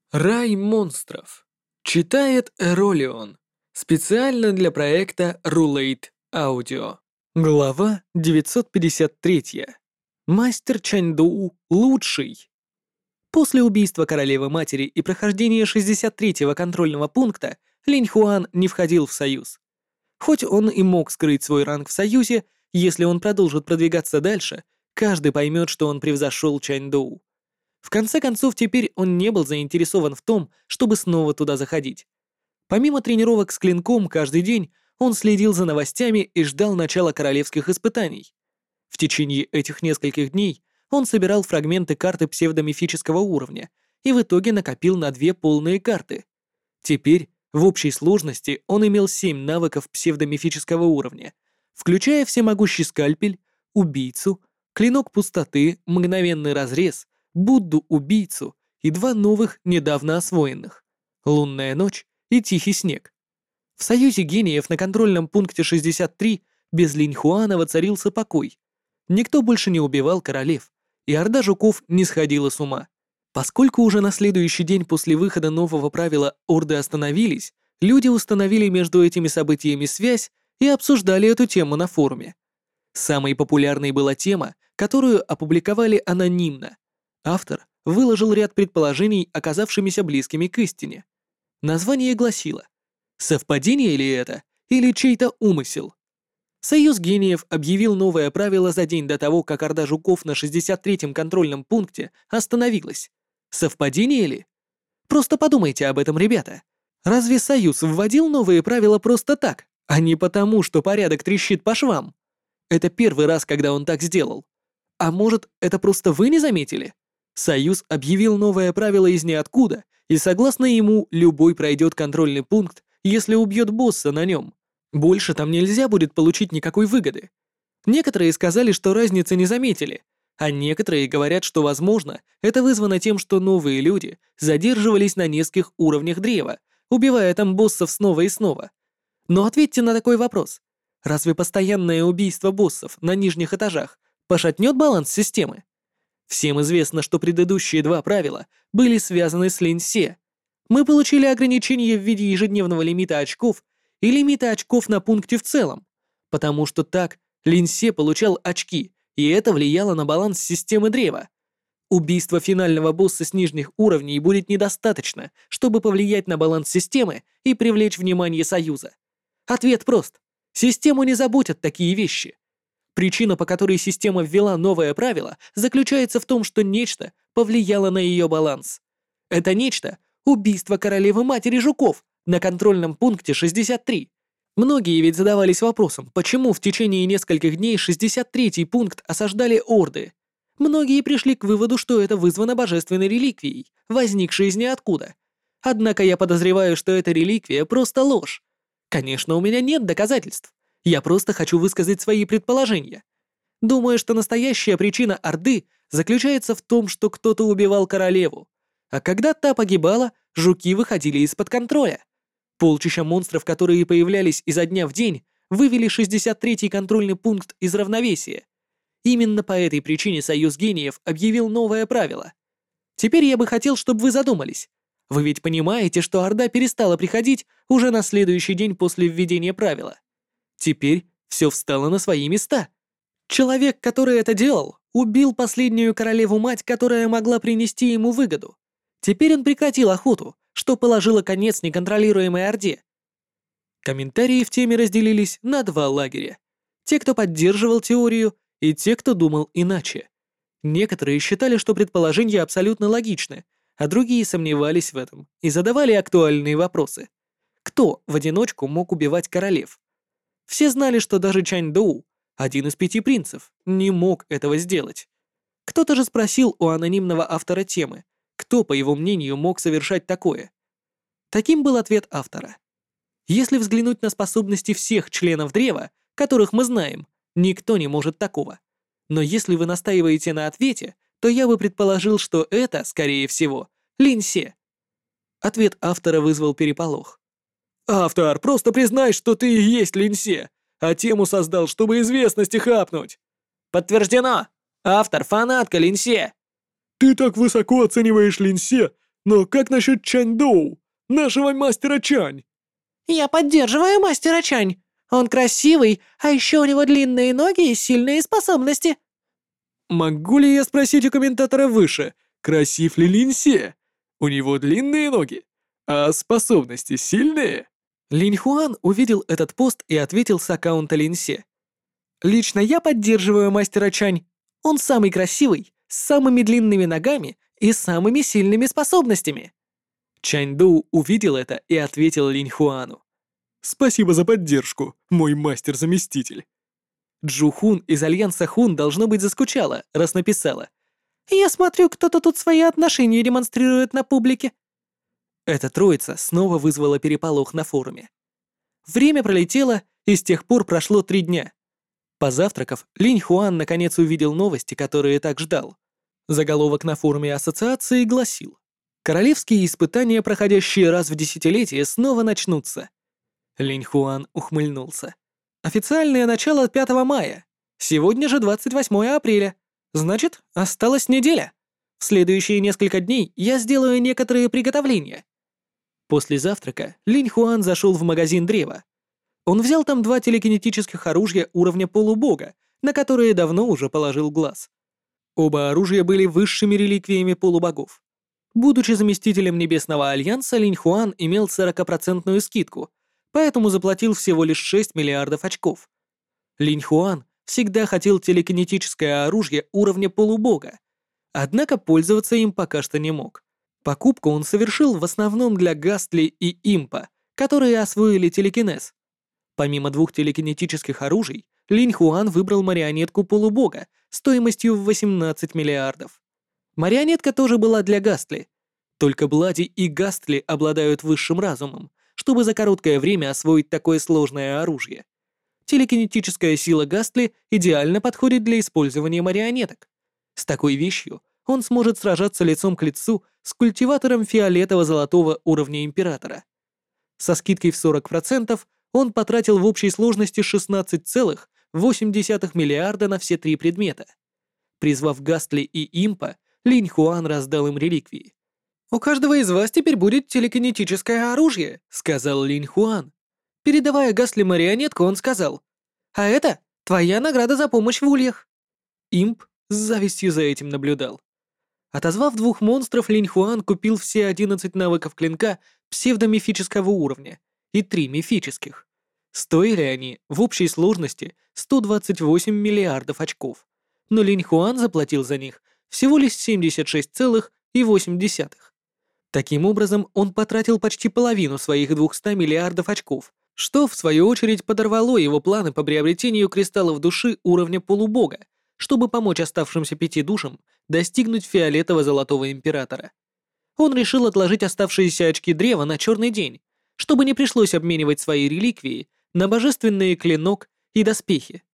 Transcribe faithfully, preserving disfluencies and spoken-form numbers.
Рай монстров. Читает Эролион. Специально для проекта Rulate Audio. Глава девятьсот пятьдесят три. Мастер Чаньдоу лучший. После убийства королевы-матери и прохождения шестьдесят третьего контрольного пункта Линь Хуан не входил в союз. Хоть он и мог скрыть свой ранг в союзе, если он продолжит продвигаться дальше, каждый поймет, что он превзошел Чаньдоу. В конце концов, теперь он не был заинтересован в том, чтобы снова туда заходить. Помимо тренировок с клинком каждый день, он следил за новостями и ждал начала королевских испытаний. В течение этих нескольких дней он собирал фрагменты карты псевдомифического уровня и в итоге накопил на две полные карты. Теперь, в общей сложности, он имел семь навыков псевдомифического уровня, включая всемогущий скальпель, убийцу, клинок пустоты, мгновенный разрез, Будду-убийцу и два новых, недавно освоенных — Лунная ночь и Тихий снег. В союзе гениев на контрольном пункте шестьдесят три без Линь Хуана воцарился покой. Никто больше не убивал королев, и орда жуков не сходила с ума. Поскольку уже на следующий день после выхода нового правила орды остановились, люди установили между этими событиями связь и обсуждали эту тему на форуме. Самой популярной была тема, которую опубликовали анонимно. Автор выложил ряд предположений, оказавшимися близкими к истине. Название гласило: «Совпадение ли это, или чей-то умысел?» Союз гениев объявил новое правило за день до того, как орда жуков на шестьдесят третьем контрольном пункте остановилась. Совпадение ли? Просто подумайте об этом, ребята. Разве Союз вводил новые правила просто так, а не потому, что порядок трещит по швам? Это первый раз, когда он так сделал. А может, это просто вы не заметили? Союз объявил новое правило из ниоткуда, и согласно ему, любой пройдет контрольный пункт, если убьет босса на нем. Больше там нельзя будет получить никакой выгоды. Некоторые сказали, что разницы не заметили, а некоторые говорят, что, возможно, это вызвано тем, что новые люди задерживались на нескольких уровнях древа, убивая там боссов снова и снова. Но ответьте на такой вопрос. Разве постоянное убийство боссов на нижних этажах пошатнет баланс системы? Всем известно, что предыдущие два правила были связаны с Линьсе. Мы получили ограничение в виде ежедневного лимита очков и лимита очков на пункте в целом, потому что так Линьсе получал очки, и это влияло на баланс системы древа. Убийство финального босса с нижних уровней будет недостаточно, чтобы повлиять на баланс системы и привлечь внимание Союза. Ответ прост. Систему не заботят такие вещи. Причина, по которой система ввела новое правило, заключается в том, что нечто повлияло на ее баланс. Это нечто — убийство королевы-матери жуков на контрольном пункте шестьдесят три. Многие ведь задавались вопросом, почему в течение нескольких дней шестьдесят третий пункт осаждали орды. Многие пришли к выводу, что это вызвано божественной реликвией, возникшей из ниоткуда. Однако я подозреваю, что эта реликвия просто ложь. Конечно, у меня нет доказательств. Я просто хочу высказать свои предположения. Думаю, что настоящая причина Орды заключается в том, что кто-то убивал королеву, а когда та погибала, жуки выходили из-под контроля. Полчища монстров, которые появлялись изо дня в день, вывели шестьдесят третий контрольный пункт из равновесия. Именно по этой причине Союз гениев объявил новое правило. Теперь я бы хотел, чтобы вы задумались. Вы ведь понимаете, что Орда перестала приходить уже на следующий день после введения правила. Теперь все встало на свои места. Человек, который это делал, убил последнюю королеву-мать, которая могла принести ему выгоду. Теперь он прекратил охоту, что положило конец неконтролируемой Орде. Комментарии в теме разделились на два лагеря. Те, кто поддерживал теорию, и те, кто думал иначе. Некоторые считали, что предположения абсолютно логичны, а другие сомневались в этом и задавали актуальные вопросы. Кто в одиночку мог убивать королев? Все знали, что даже Чаньдоу, один из пяти принцев, не мог этого сделать. Кто-то же спросил у анонимного автора темы, кто, по его мнению, мог совершать такое. Таким был ответ автора. Если взглянуть на способности всех членов древа, которых мы знаем, никто не может такого. Но если вы настаиваете на ответе, то я бы предположил, что это, скорее всего, Линьсе. Ответ автора вызвал переполох. «Автор, просто признай, что ты и есть Линьсе, а тему создал, чтобы известности хапнуть». «Подтверждено! Автор — фанатка Линьсе!» «Ты так высоко оцениваешь Линьсе, Но как насчет Чань Доу, нашего мастера Чань? Я поддерживаю мастера Чань. Он красивый, а еще у него длинные ноги и сильные способности. Могу ли я спросить у комментатора выше, красив ли Лин Се? У него длинные ноги, а способности сильные? Линь Хуан увидел этот пост и ответил с аккаунта Лин Се. Лично я поддерживаю мастера Чань. Он самый красивый, с самыми длинными ногами и самыми сильными способностями. Чань Доу увидел это и ответил Линь Хуану. «Спасибо за поддержку, мой мастер-заместитель». Джу Хун из Альянса Хун должно быть заскучала, раз написала. «Я смотрю, кто-то тут свои отношения демонстрирует на публике». Эта троица снова вызвала переполох на форуме. Время пролетело, и с тех пор прошло три дня. Позавтракав, Линь Хуан наконец увидел новости, которые так ждал. Заголовок на форуме ассоциации гласил: «Королевские испытания, проходящие раз в десятилетие, снова начнутся». Линь Хуан ухмыльнулся. «Официальное начало пятого мая. Сегодня же двадцать восьмое апреля. Значит, осталась неделя. В следующие несколько дней я сделаю некоторые приготовления». После завтрака Линь Хуан зашел в магазин древа. Он взял там два телекинетических оружия уровня полубога, на которые давно уже положил глаз. Оба оружия были высшими реликвиями полубогов. Будучи заместителем Небесного Альянса, Линь Хуан имел сорокапроцентную скидку, поэтому заплатил всего лишь шесть миллиардов очков. Линь Хуан всегда хотел телекинетическое оружие уровня полубога, однако пользоваться им пока что не мог. Покупку он совершил в основном для Гастли и Импа, которые освоили телекинез. Помимо двух телекинетических оружий, Линь Хуан выбрал марионетку полубога стоимостью в восемнадцать миллиардов. Марионетка тоже была для Гастли. Только Блади и Гастли обладают высшим разумом, чтобы за короткое время освоить такое сложное оружие. Телекинетическая сила Гастли идеально подходит для использования марионеток. С такой вещью он сможет сражаться лицом к лицу с культиватором фиолетово-золотого уровня Императора. Со скидкой в сорок процентов он потратил в общей сложности шестнадцать целых восемь десятых миллиарда на все три предмета. Призвав Гастли и Импа, Линь Хуан раздал им реликвии. «У каждого из вас теперь будет телекинетическое оружие», — сказал Линь Хуан. Передавая Гастли марионетку, он сказал: «А это твоя награда за помощь в ульях». Имп с завистью за этим наблюдал. Отозвав двух монстров, Линь Хуан купил все одиннадцать навыков клинка псевдомифического уровня и три мифических. Стоили они в общей сложности сто двадцать восемь миллиардов очков, но Линь Хуан заплатил за них всего лишь семьдесят шесть целых восемь десятых. Таким образом, он потратил почти половину своих двухсот миллиардов очков, что, в свою очередь, подорвало его планы по приобретению кристаллов души уровня полубога, чтобы помочь оставшимся пяти душам достигнуть фиолетово-золотого императора. Он решил отложить оставшиеся очки древа на черный день, чтобы не пришлось обменивать свои реликвии на божественный клинок и доспехи.